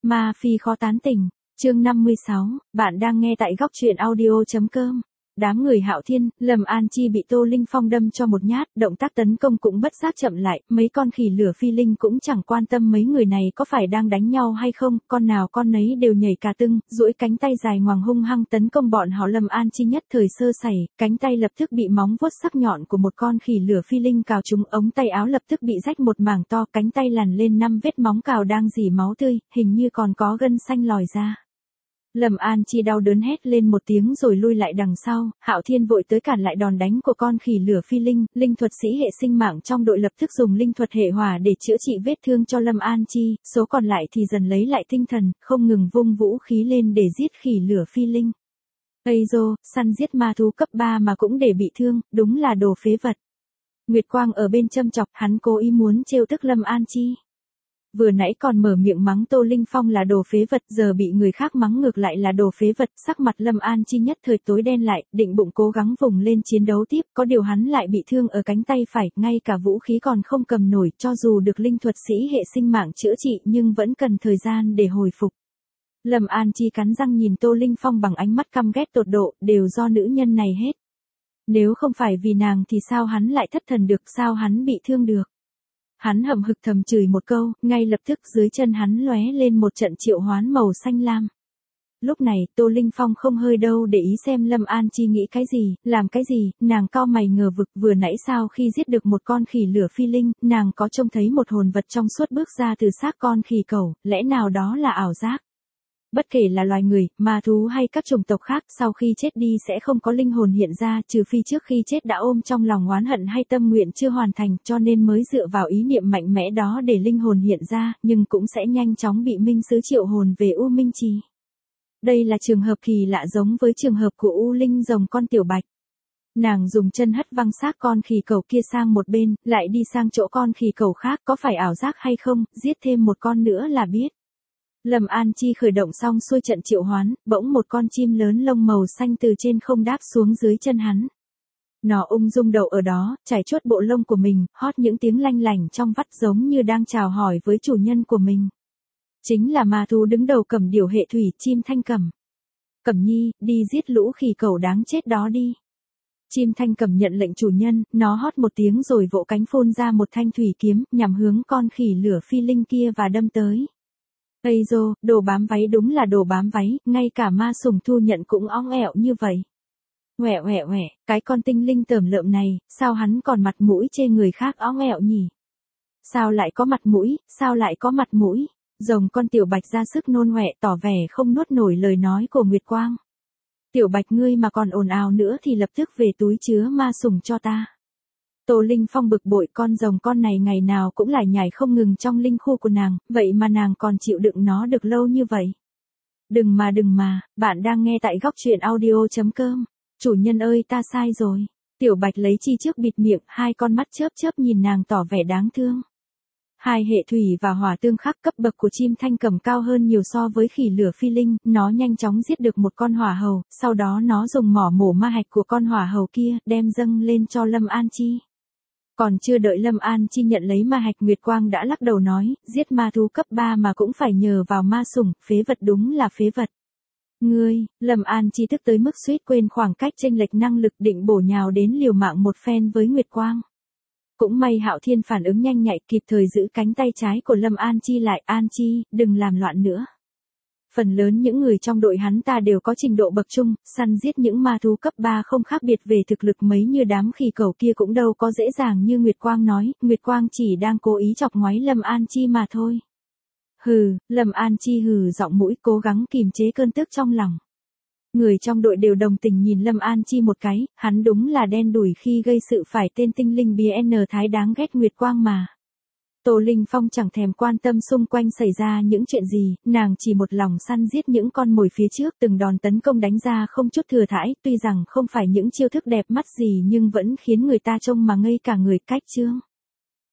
Ma Phi khó tán tỉnh, chương 56, bạn đang nghe tại góc truyện audio.com. Đám người Hạo Thiên, Lâm An Chi bị Tô Linh Phong đâm cho một nhát, động tác tấn công cũng bất giác chậm lại, mấy con khỉ lửa phi linh cũng chẳng quan tâm mấy người này có phải đang đánh nhau hay không, con nào con nấy đều nhảy cả tưng, duỗi cánh tay dài ngoằng hung hăng tấn công bọn họ. Lâm An Chi nhất thời sơ sẩy, cánh tay lập tức bị móng vuốt sắc nhọn của một con khỉ lửa phi linh cào trúng, ống tay áo lập tức bị rách một mảng to, cánh tay lằn lên 5 vết móng cào đang rỉ máu tươi, hình như còn có gân xanh lòi ra. Lâm An Chi đau đớn hét lên một tiếng rồi lui lại đằng sau, Hạo Thiên vội tới cản lại đòn đánh của con khỉ lửa phi linh, linh thuật sĩ hệ sinh mạng trong đội lập tức dùng linh thuật hệ hỏa để chữa trị vết thương cho Lâm An Chi, số còn lại thì dần lấy lại tinh thần, không ngừng vung vũ khí lên để giết khỉ lửa phi linh. Ây dô, săn giết ma thú cấp 3 mà cũng để bị thương, đúng là đồ phế vật. Nguyệt Quang ở bên châm chọc, hắn cố ý muốn trêu tức Lâm An Chi. Vừa nãy còn mở miệng mắng Tô Linh Phong là đồ phế vật, giờ bị người khác mắng ngược lại là đồ phế vật, sắc mặt Lâm An Chi nhất thời tối đen lại, định bụng cố gắng vùng lên chiến đấu tiếp, có điều hắn lại bị thương ở cánh tay phải, ngay cả vũ khí còn không cầm nổi, cho dù được linh thuật sĩ hệ sinh mạng chữa trị nhưng vẫn cần thời gian để hồi phục. Lâm An Chi cắn răng nhìn Tô Linh Phong bằng ánh mắt căm ghét tột độ, đều do nữ nhân này hết. Nếu không phải vì nàng thì sao hắn lại thất thần được, sao hắn bị thương được. Hắn hậm hực thầm chửi một câu, ngay lập tức dưới chân hắn lóe lên một trận triệu hoán màu xanh lam. Lúc này, Tô Linh Phong không hơi đâu để ý xem Lâm An Chi nghĩ cái gì, làm cái gì, nàng cau mày ngờ vực, vừa nãy sao khi giết được một con khỉ lửa phi linh, nàng có trông thấy một hồn vật trong suốt bước ra từ xác con khỉ cẩu, lẽ nào đó là ảo giác? Bất kể là loài người, ma thú hay các chủng tộc khác, sau khi chết đi sẽ không có linh hồn hiện ra, trừ phi trước khi chết đã ôm trong lòng oán hận hay tâm nguyện chưa hoàn thành, cho nên mới dựa vào ý niệm mạnh mẽ đó để linh hồn hiện ra, nhưng cũng sẽ nhanh chóng bị minh sứ triệu hồn về U Minh Trì. Đây là trường hợp kỳ lạ giống với trường hợp của U Linh rồng con Tiểu Bạch. Nàng dùng chân hất văng xác con khỉ cẩu kia sang một bên, lại đi sang chỗ con khỉ cẩu khác, có phải ảo giác hay không, giết thêm một con nữa là biết. Lâm An Chi khởi động xong xuôi trận triệu hoán, bỗng một con chim lớn lông màu xanh từ trên không đáp xuống dưới chân hắn. Nó ung dung đậu ở đó, trải chuốt bộ lông của mình, hót những tiếng lanh lảnh trong vắt giống như đang chào hỏi với chủ nhân của mình. Chính là ma thú đứng đầu Cẩm Điểu hệ thủy, chim Thanh Cẩm. Cẩm Nhi, đi giết lũ khỉ cẩu đáng chết đó đi. Chim Thanh Cẩm nhận lệnh chủ nhân, nó hót một tiếng rồi vỗ cánh phun ra một thanh thủy kiếm, nhằm hướng con khỉ lửa phi linh kia và đâm tới. Ây dô, đồ bám váy đúng là đồ bám váy, ngay cả ma sủng thu nhận cũng óng ẹo như vậy. Oẹ oẹ oẹ, cái con tinh linh tởm lợm này, sao hắn còn mặt mũi chê người khác óng ẹo nhỉ? Sao lại có mặt mũi, sao lại có mặt mũi? Rồng con Tiểu Bạch ra sức nôn ọe tỏ vẻ không nuốt nổi lời nói của Nguyệt Quang. Tiểu Bạch ngươi mà còn ồn ào nữa thì lập tức về túi chứa ma sủng cho ta. Tô Linh Phong bực bội, con rồng con này ngày nào cũng lải nhải không ngừng trong linh khu của nàng, vậy mà nàng còn chịu đựng nó được lâu như vậy. Đừng mà, bạn đang nghe tại góc truyện audio.com. Chủ nhân ơi ta sai rồi. Tiểu Bạch lấy chi trước bịt miệng, hai con mắt chớp chớp nhìn nàng tỏ vẻ đáng thương. Hai hệ thủy và hỏa tương khắc, cấp bậc của chim Thanh Cẩm cao hơn nhiều so với khỉ lửa phi linh, nó nhanh chóng giết được một con hỏa hầu, sau đó nó dùng mỏ mổ ma hạch của con hỏa hầu kia, đem dâng lên cho Lâm An Chi. Còn chưa đợi Lâm An Chi nhận lấy ma hạch, Nguyệt Quang đã lắc đầu nói, giết ma thú cấp 3 mà cũng phải nhờ vào ma sủng, phế vật đúng là phế vật. Ngươi, Lâm An Chi tức tới mức suýt quên khoảng cách chênh lệch năng lực, định bổ nhào đến liều mạng một phen với Nguyệt Quang. Cũng may Hạo Thiên phản ứng nhanh nhạy, kịp thời giữ cánh tay trái của Lâm An Chi lại, An Chi, đừng làm loạn nữa. Phần lớn những người trong đội hắn ta đều có trình độ bậc trung, săn giết những ma thú cấp 3 không khác biệt về thực lực mấy như đám khỉ cẩu kia cũng đâu có dễ dàng như Nguyệt Quang nói, Nguyệt Quang chỉ đang cố ý chọc ngoáy Lâm An Chi mà thôi. Hừ, Lâm An Chi hừ giọng mũi, cố gắng kìm chế cơn tức trong lòng. Người trong đội đều đồng tình nhìn Lâm An Chi một cái, hắn đúng là đen đủi khi gây sự phải tên tinh linh BN thái đáng ghét Nguyệt Quang mà. Tô Linh Phong chẳng thèm quan tâm xung quanh xảy ra những chuyện gì, nàng chỉ một lòng săn giết những con mồi phía trước, từng đòn tấn công đánh ra không chút thừa thãi, tuy rằng không phải những chiêu thức đẹp mắt gì nhưng vẫn khiến người ta trông mà ngây cả người, cách chương.